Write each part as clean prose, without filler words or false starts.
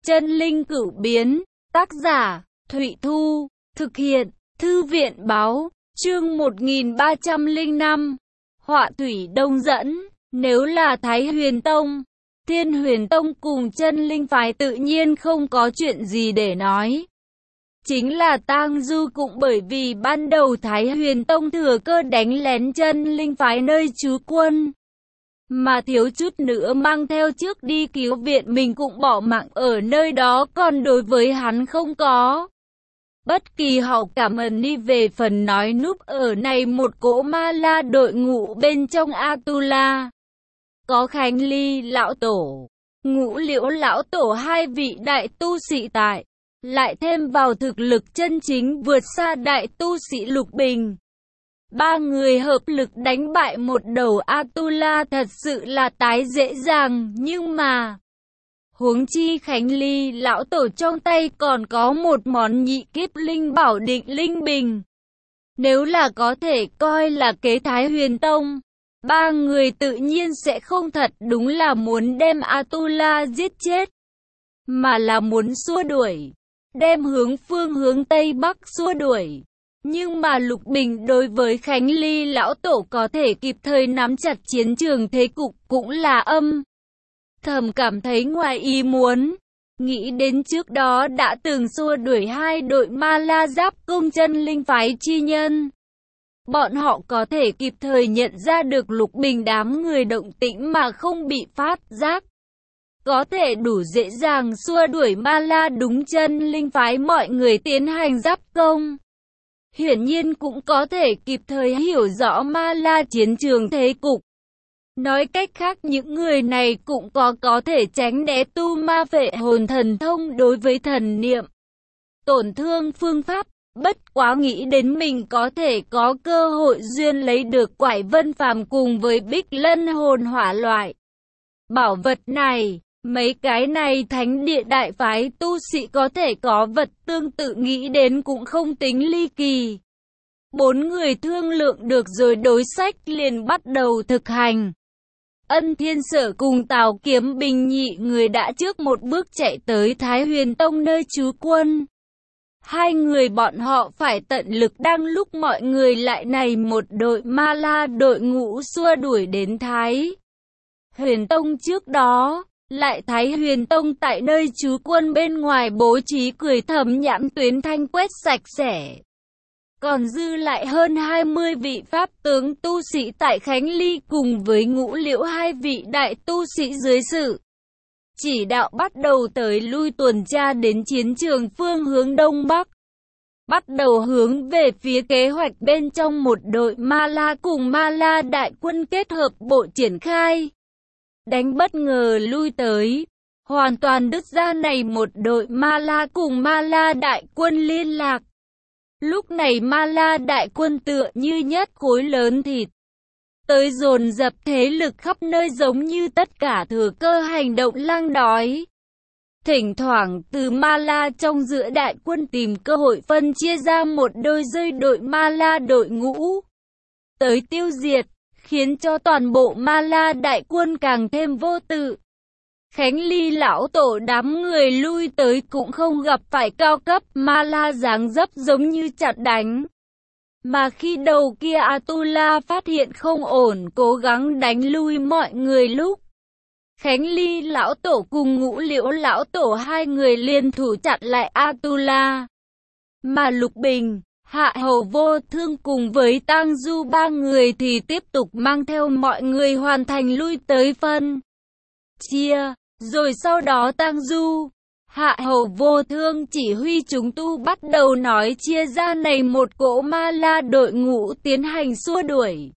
Chân linh cửu biến, tác giả, Thụy Thu, thực hiện, Thư viện báo, chương 1305, Họa thủy đông dẫn, nếu là Thái Huyền Tông, Thiên Huyền Tông cùng Chân linh phái tự nhiên không có chuyện gì để nói. Chính là Tang Du cũng bởi vì ban đầu Thái Huyền Tông thừa cơ đánh lén Chân linh phái nơi trú quân, mà thiếu chút nữa mang theo trước đi cứu viện mình cũng bỏ mạng ở nơi đó, còn đối với hắn không có bất kỳ hảo cảm. Đi về phần nói núp ở này một cỗ ma la đội ngũ bên trong Atula, có Khánh Ly lão tổ, Ngũ Liễu lão tổ, hai vị đại tu sĩ tại, lại thêm vào thực lực chân chính vượt xa đại tu sĩ Lục Bình. Ba người hợp lực đánh bại một đầu Atula thật sự là tái dễ dàng, nhưng mà huống chi Khánh Ly lão tổ trong tay còn có một món nhị kiếp linh bảo Định Linh Bình. Nếu là có thể coi là kế Thái Huyền Tông, ba người tự nhiên sẽ không thật đúng là muốn đem Atula giết chết, mà là muốn xua đuổi, đem hướng Tây Bắc xua đuổi. Nhưng mà Lục Bình đối với Khánh Ly lão tổ có thể kịp thời nắm chặt chiến trường thế cục cũng là âm thầm cảm thấy ngoài ý muốn. Nghĩ đến trước đó đã từng xua đuổi hai đội ma la giáp công Chân linh phái chi nhân, bọn họ có thể kịp thời nhận ra được Lục Bình đám người động tĩnh mà không bị phát giác, có thể đủ dễ dàng xua đuổi ma la đúng Chân linh phái mọi người tiến hành giáp công. Hiển nhiên cũng có thể kịp thời hiểu rõ ma la chiến trường thế cục. Nói cách khác, những người này cũng có thể tránh né tu ma vệ hồn thần thông đối với thần niệm tổn thương phương pháp. Bất quá nghĩ đến mình có thể có cơ hội duyên lấy được Quải Vân Phàm cùng với Bích Lân hồn hỏa loại bảo vật này, mấy cái này thánh địa đại phái tu sĩ có thể có vật tương tự, nghĩ đến cũng không tính ly kỳ. Bốn người thương lượng được rồi, đối sách liền bắt đầu thực hành. Ân Thiên Sở cùng Tào Kiếm Bình nhị người đã trước một bước chạy tới Thái Huyền Tông nơi trú quân. Hai người bọn họ phải tận lực đang lúc mọi người lại này một đội ma la đội ngũ xua đuổi đến Thái Huyền Tông trước đó. Lại Thái Huyền Tông tại nơi trú quân bên ngoài bố trí cười thầm nhãn tuyến thanh quét sạch sẽ. Còn dư lại hơn 20 vị pháp tướng tu sĩ tại Khánh Ly cùng với Ngũ Liễu hai vị đại tu sĩ dưới sự chỉ đạo bắt đầu tới lui tuần tra đến chiến trường phương hướng Đông Bắc. Bắt đầu hướng về phía kế hoạch bên trong một đội ma la cùng ma la đại quân kết hợp bộ triển khai. Đánh bất ngờ lui tới, hoàn toàn đứt ra này một đội ma la cùng ma la đại quân liên lạc. Lúc này ma la đại quân tựa như nhất khối lớn thịt tới dồn dập, thế lực khắp nơi giống như tất cả thừa cơ hành động lang đói. Thỉnh thoảng từ ma la trong giữa đại quân tìm cơ hội phân chia ra một đôi rơi đội ma la đội ngũ tới tiêu diệt, khiến cho toàn bộ ma la đại quân càng thêm vô tự. Khánh Ly lão tổ đám người lui tới cũng không gặp phải cao cấp ma la dáng dấp giống như chặn đánh. Mà khi đầu kia Atula phát hiện không ổn, cố gắng đánh lui mọi người lúc Khánh Ly lão tổ cùng Ngũ Liễu lão tổ hai người liên thủ chặn lại Atula. Mà Lục Bình, Hạ Hầu Vô Thương cùng với Tang Du ba người thì tiếp tục mang theo mọi người hoàn thành lui tới phân chia. Rồi sau đó Tang Du, Hạ Hầu Vô Thương chỉ huy chúng tu bắt đầu nói chia ra này một cỗ ma la đội ngũ tiến hành xua đuổi.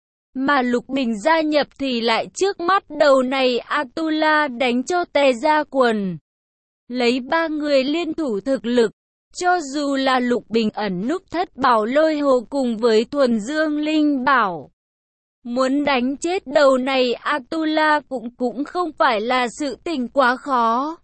Mà Lục Bình gia nhập thì lại trước mắt đầu này Atula đánh cho tè ra quần. Lấy ba người liên thủ thực lực, cho dù là Lục Bình ẩn núp Thất Bảo Lôi Hồ cùng với Thuần Dương Linh Bảo, muốn đánh chết đầu này Atula cũng không phải là sự tình quá khó.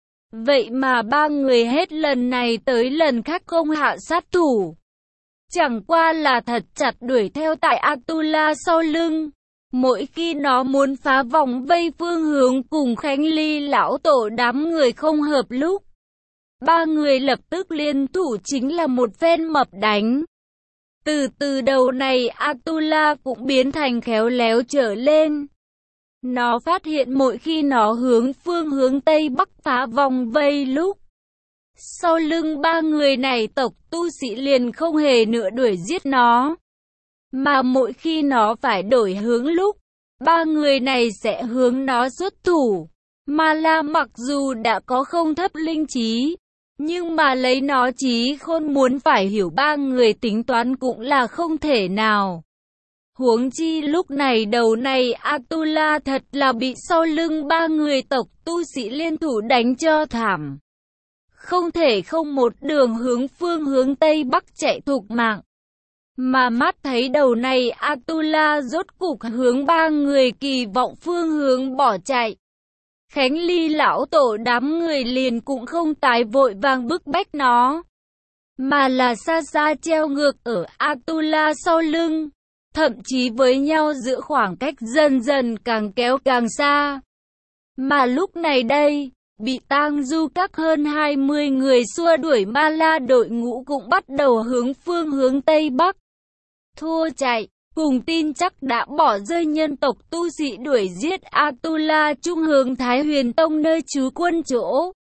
Vậy mà ba người hết lần này tới lần khác không hạ sát thủ. Chẳng qua là thật chặt đuổi theo tại Atula sau lưng. Mỗi khi nó muốn phá vòng vây, phương hướng cùng Khánh Ly lão tổ đám người không hợp lúc, ba người lập tức liên thủ chính là một phen mập đánh. Từ đầu này Atula cũng biến thành khéo léo trở lên. Nó phát hiện mỗi khi nó hướng phương hướng Tây Bắc phá vòng vây lúc, sau lưng ba người này tộc tu sĩ liền không hề nữa đuổi giết nó. Mà mỗi khi nó phải đổi hướng lúc, ba người này sẽ hướng nó xuất thủ. Ma La mặc dù đã có không thấp linh trí, nhưng mà lấy nó trí khôn muốn phải hiểu ba người tính toán cũng là không thể nào. Huống chi lúc này đầu này Atula thật là bị sau lưng ba người tộc tu sĩ liên thủ đánh cho thảm. Không thể không một đường hướng phương hướng Tây Bắc chạy thục mạng. Mà mắt thấy đầu này Atula rốt cục hướng ba người kỳ vọng phương hướng bỏ chạy. Khánh Ly lão tổ đám người liền cũng không tái vội vàng bức bách nó, mà là xa xa treo ngược ở Atula sau lưng. Thậm chí với nhau giữa khoảng cách dần dần càng kéo càng xa. Mà lúc này đây, bị tang du các hơn 20 người xua đuổi Ma La đội ngũ cũng bắt đầu hướng phương hướng Tây Bắc. Thua chạy, cùng tin chắc đã bỏ rơi nhân tộc tu sĩ đuổi giết Atula trung hướng Thái Huyền Tông nơi trú quân chỗ.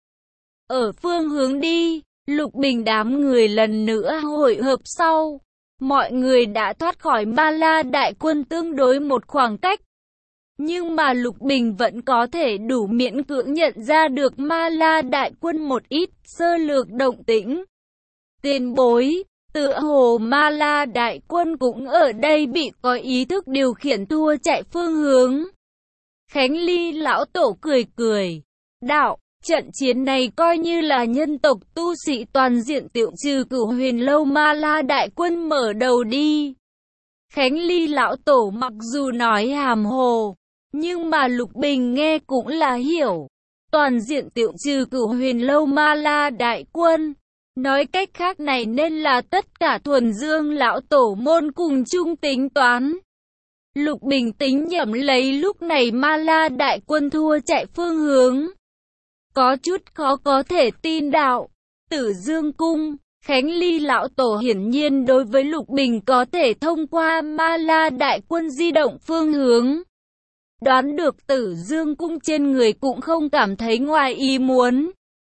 Ở phương hướng đi, Lục Bình đám người lần nữa hội hợp sau. Mọi người đã thoát khỏi Ma La đại quân tương đối một khoảng cách. Nhưng mà Lục Bình vẫn có thể đủ miễn cưỡng nhận ra được Ma La đại quân một ít sơ lược động tĩnh. Tiền bối, tựa hồ Ma La đại quân cũng ở đây bị có ý thức điều khiển thua chạy phương hướng. Khánh Ly lão tổ cười cười, đạo, trận chiến này coi như là nhân tộc tu sĩ toàn diện tiêu trừ Cửu Huyền Lâu Ma La đại quân mở đầu đi. Khánh Ly lão tổ mặc dù nói hàm hồ, nhưng mà Lục Bình nghe cũng là hiểu. Toàn diện tiêu trừ Cửu Huyền Lâu Ma La đại quân. Nói cách khác này nên là tất cả thuần dương lão tổ môn cùng chung tính toán. Lục Bình tính nhẩm lấy lúc này Ma La đại quân thua chạy phương hướng. Có chút khó có thể tin đạo. Tử Dương Cung, Khánh Ly lão tổ hiển nhiên đối với Lục Bình có thể thông qua Ma La đại quân di động phương hướng. Đoán được Tử Dương Cung trên người cũng không cảm thấy ngoài ý muốn.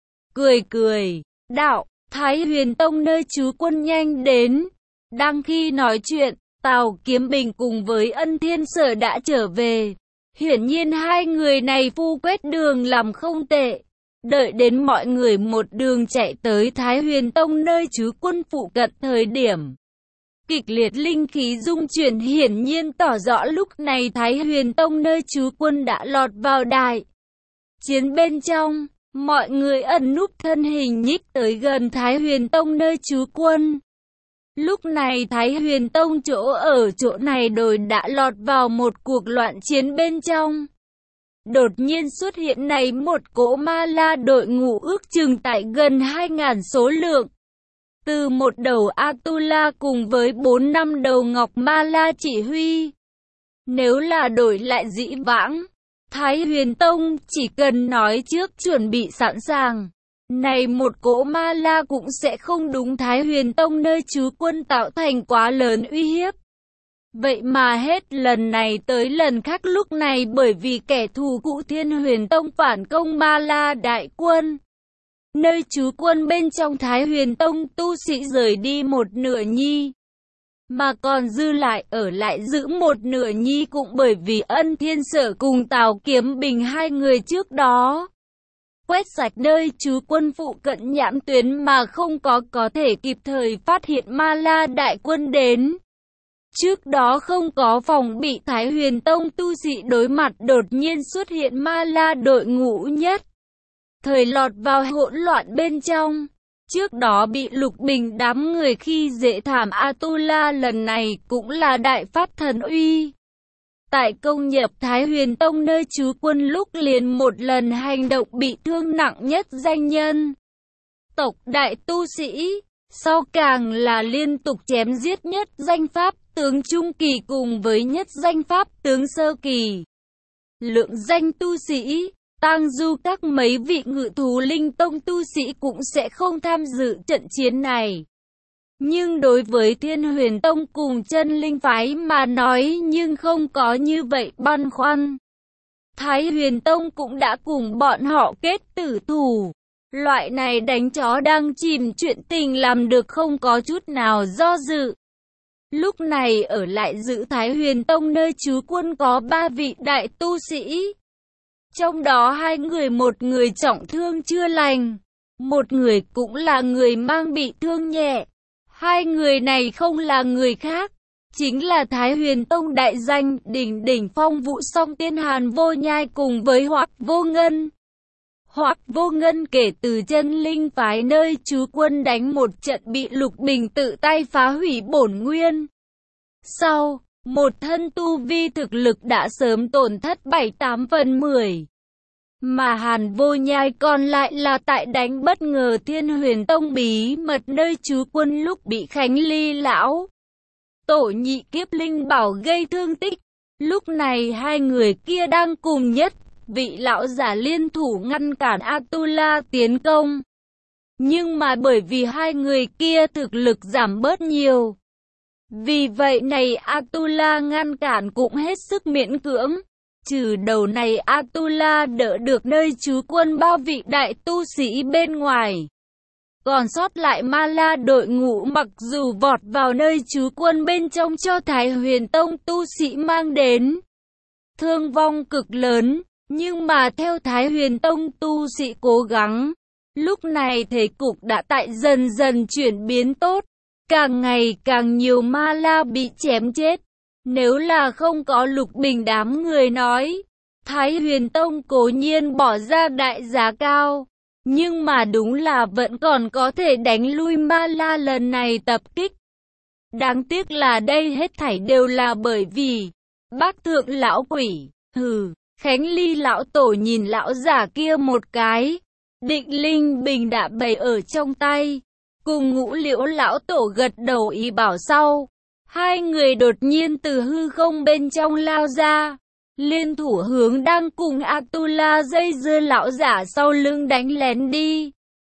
Cười, đạo, Thái Huyền Tông nơi trú quân nhanh đến. Đang khi nói chuyện, Tào Kiếm Bình cùng với Ân Thiên Sở đã trở về. Hiển nhiên hai người này phu quét đường làm không tệ. Đợi đến mọi người một đường chạy tới Thái Huyền Tông nơi trú quân phụ cận thời điểm. Kịch liệt linh khí dung chuyển hiển nhiên tỏ rõ lúc này Thái Huyền Tông nơi trú quân đã lọt vào đại chiến bên trong. Mọi người ẩn núp thân hình nhích tới gần Thái Huyền Tông nơi trú quân. Lúc này Thái Huyền Tông chỗ ở chỗ này đồi đã lọt vào một cuộc loạn chiến bên trong. Đột nhiên xuất hiện này một cỗ Ma La đội ngũ ước chừng tại gần 2.000 số lượng. Từ một đầu Atula cùng với 4 năm đầu Ngọc Ma La chỉ huy. Nếu là đổi lại dĩ vãng, Thái Huyền Tông chỉ cần nói trước chuẩn bị sẵn sàng. Này một cỗ Ma La cũng sẽ không đúng Thái Huyền Tông nơi trú quân tạo thành quá lớn uy hiếp. Vậy mà hết lần này tới lần khác lúc này bởi vì kẻ thù cũ Thiên Huyền Tông phản công Ma La đại quân. Nơi trú quân bên trong Thái Huyền Tông tu sĩ rời đi một nửa nhi. Mà còn dư lại ở lại giữ một nửa nhi cũng bởi vì Ân Thiên Sở cùng Tào Kiếm Bình hai người trước đó. Quét sạch nơi trú quân phụ cận nhãn tuyến mà không có thể kịp thời phát hiện Ma La đại quân đến. Trước đó không có phòng bị Thái Huyền Tông tu sĩ đối mặt đột nhiên xuất hiện Ma La đội ngũ nhất. Thời lọt vào hỗn loạn bên trong. Trước đó bị Lục Bình đám người khi dễ thảm Atula lần này cũng là đại phát thần uy. Tại công nhập Thái Huyền Tông nơi trú quân lúc liền một lần hành động bị thương nặng nhất danh nhân. Tộc đại tu sĩ, Sau càng là liên tục chém giết nhất danh pháp tướng trung kỳ cùng với nhất danh pháp tướng sơ kỳ. Lượng danh tu sĩ, tang du các mấy vị Ngự Thú Linh Tông tu sĩ cũng sẽ không tham dự trận chiến này. Nhưng đối với Thiên Huyền Tông cùng Chân Linh Phái mà nói nhưng không có như vậy băn khoăn. Thái Huyền Tông cũng đã cùng bọn họ kết tử thủ. Loại này đánh chó đang chìm chuyện tình làm được không có chút nào do dự. Lúc này ở lại giữ Thái Huyền Tông nơi trú quân có 3 vị đại tu sĩ. Trong đó 2 người, một người trọng thương chưa lành, một người cũng là người mang bị thương nhẹ. 2 người này không là người khác, chính là Thái Huyền Tông đại danh đỉnh phong Vũ Song Tiên Hàn Vô Nhai cùng với Hoắc Vô Ngân. Hoắc Vô Ngân kể từ Chân Linh Phái nơi trú quân đánh một trận bị Lục Bình tự tay phá hủy bổn nguyên. Sau, một thân tu vi thực lực đã sớm tổn thất 7/8/10. Mà Hàn Vô Nhai còn lại là tại đánh bất ngờ Thiên Huyền Tông bí mật nơi trú quân lúc bị Khánh Ly lão tổ nhị kiếp linh bảo gây thương tích. Lúc này 2 người kia đang cùng nhất vị lão giả liên thủ ngăn cản Atula tiến công. Nhưng mà bởi vì 2 người kia thực lực giảm bớt nhiều, vì vậy này Atula ngăn cản cũng hết sức miễn cưỡng. Trừ đầu này Atula đỡ được nơi trú quân 3 vị đại tu sĩ bên ngoài. Còn sót lại Ma La đội ngũ mặc dù vọt vào nơi trú quân bên trong cho Thái Huyền Tông tu sĩ mang đến thương vong cực lớn, nhưng mà theo Thái Huyền Tông tu sĩ cố gắng, lúc này thế cục đã tại dần dần chuyển biến tốt, càng ngày càng nhiều Ma La bị chém chết. Nếu là không có Lục Bình đám người nói, Thái Huyền Tông cố nhiên bỏ ra đại giá cao, nhưng mà đúng là vẫn còn có thể đánh lui Ma La lần này tập kích. Đáng tiếc là đây hết thảy đều là bởi vì Bác Thượng lão quỷ. Khánh Ly lão tổ nhìn lão giả kia một cái, định linh bình đã bày ở trong tay, cùng Ngũ Liễu lão tổ gật đầu ý bảo sau. 2 người đột nhiên từ hư không bên trong lao ra, liên thủ hướng đang cùng Atula dây dưa lão giả sau lưng đánh lén đi.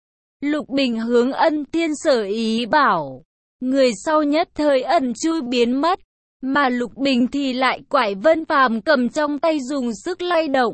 Lục Bình hướng Ân Thiên Sở ý bảo, người sau nhất thời ẩn chui biến mất, mà Lục Bình thì lại quải Vân Phàm cầm trong tay dùng sức lay động.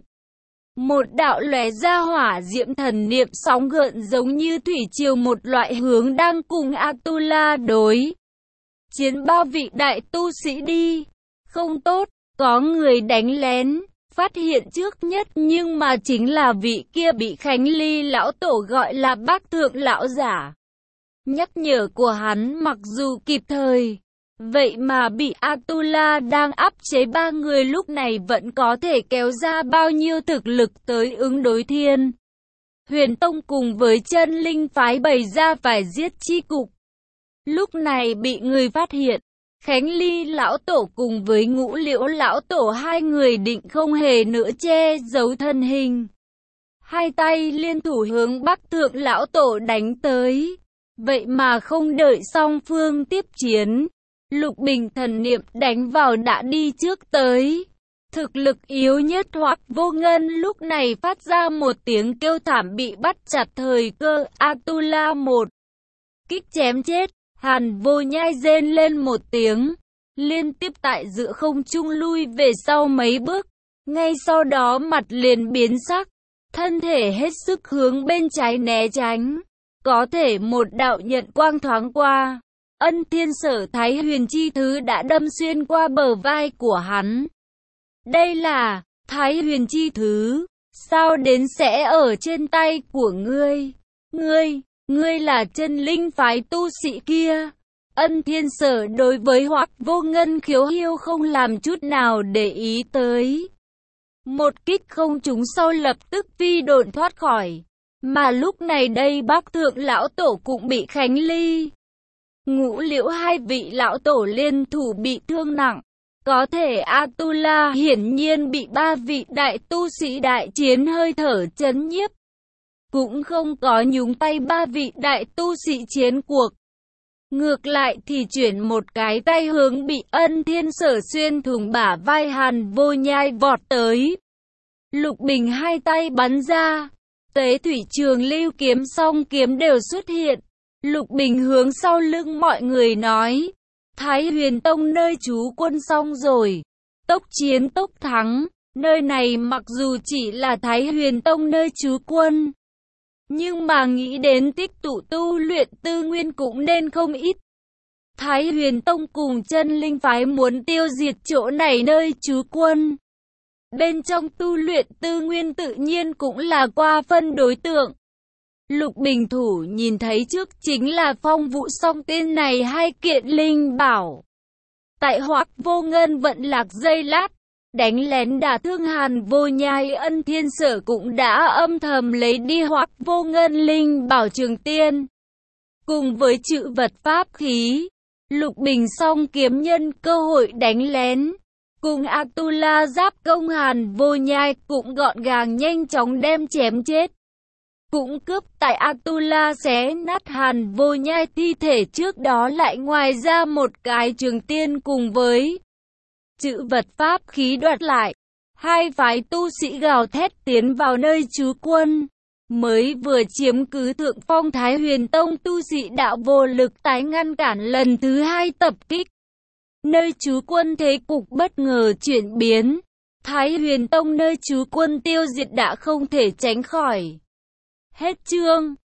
Một đạo lóe ra hỏa diễm thần niệm sóng gợn giống như thủy triều một loại hướng đang cùng Atula đối chiến 3 vị đại tu sĩ đi. Không tốt, có người đánh lén, phát hiện trước nhất nhưng mà chính là vị kia bị Khánh Ly lão tổ gọi là Bác Thượng lão giả. Nhắc nhở của hắn mặc dù kịp thời, vậy mà bị Atula đang áp chế 3 người lúc này vẫn có thể kéo ra bao nhiêu thực lực tới ứng đối Thiên Huyền Tông cùng với Chân Linh Phái bày ra phải giết chi cục. Lúc này bị người phát hiện, Khánh Ly lão tổ cùng với Ngũ Liễu lão tổ 2 người định không hề nữa che giấu thân hình. 2 tay liên thủ hướng Bắc Thượng lão tổ đánh tới. Vậy mà không đợi song phương tiếp chiến, Lục Bình thần niệm đánh vào đã đi trước tới. Thực lực yếu nhất Hoắc Vô Ngân lúc này phát ra một tiếng kêu thảm bị bắt chặt thời cơ. Atula một kích chém chết. Hàn Vô Nhai rên lên một tiếng, liên tiếp tại giữa không trung lui về sau mấy bước, ngay sau đó mặt liền biến sắc, thân thể hết sức hướng bên trái né tránh. Có thể một đạo nhận quang thoáng qua, Ân Thiên Sở Thái Huyền Chi Thứ đã đâm xuyên qua bờ vai của hắn. Đây là Thái Huyền Chi Thứ, sao đến sẽ ở trên tay của ngươi? Ngươi là Chân Linh Phái tu sĩ kia. Ân Thiên Sở đối với Hoắc Vô Ngân khiếu hiêu không làm chút nào để ý tới. Một kích không trúng sau lập tức phi độn thoát khỏi. Mà lúc này đây Bác Thượng lão tổ cũng bị Khánh Ly, Ngũ Liễu 2 vị lão tổ liên thủ bị thương nặng. Có thể Atula hiển nhiên bị 3 vị đại tu sĩ đại chiến hơi thở chấn nhiếp, cũng không có nhúng tay 3 vị đại tu sĩ chiến cuộc. Ngược lại thì chuyển một cái tay hướng bị Ân Thiên Sở xuyên thủng bả vai Hàn Vô Nhai vọt tới. Lục Bình hai tay bắn ra, Tế Thủy Trường Lưu kiếm song kiếm đều xuất hiện. Lục Bình hướng sau lưng mọi người nói, Thái Huyền Tông nơi trú quân xong rồi, tốc chiến tốc thắng. Nơi này mặc dù chỉ là Thái Huyền Tông nơi trú quân, nhưng mà nghĩ đến tích tụ tu luyện tư nguyên cũng nên không ít. Thái Huyền Tông cùng Chân Linh phái muốn tiêu diệt chỗ này nơi trú quân. Bên trong tu luyện tư nguyên tự nhiên cũng là qua phân đối tượng. Lục Bình thủ nhìn thấy trước chính là Phong Vũ Song tên này hai kiện linh bảo. Tại Hoắc Vô Ngân vận lạc giây lát, đánh lén đả thương Hàn Vô Nhai, Ân Thiên Sở cũng đã âm thầm lấy đi Hoắc Vô Ngân linh bảo Trường Tiên. Cùng với chữ vật pháp khí, Lục Bình song kiếm nhân cơ hội đánh lén. Cùng Atula giáp công Hàn Vô Nhai cũng gọn gàng nhanh chóng đem chém chết. Cũng cướp tại Atula xé nát Hàn Vô Nhai thi thể trước đó lại ngoài ra một cái Trường Tiên cùng với chữ vật pháp khí đoạt lại. Hai phái tu sĩ gào thét tiến vào nơi trú quân. Mới vừa chiếm cứ thượng phong, Thái Huyền Tông tu sĩ đạo vô lực tái ngăn cản lần thứ hai tập kích. Nơi trú quân thế cục bất ngờ chuyển biến. Thái Huyền Tông nơi trú quân tiêu diệt đã không thể tránh khỏi. Hết chương.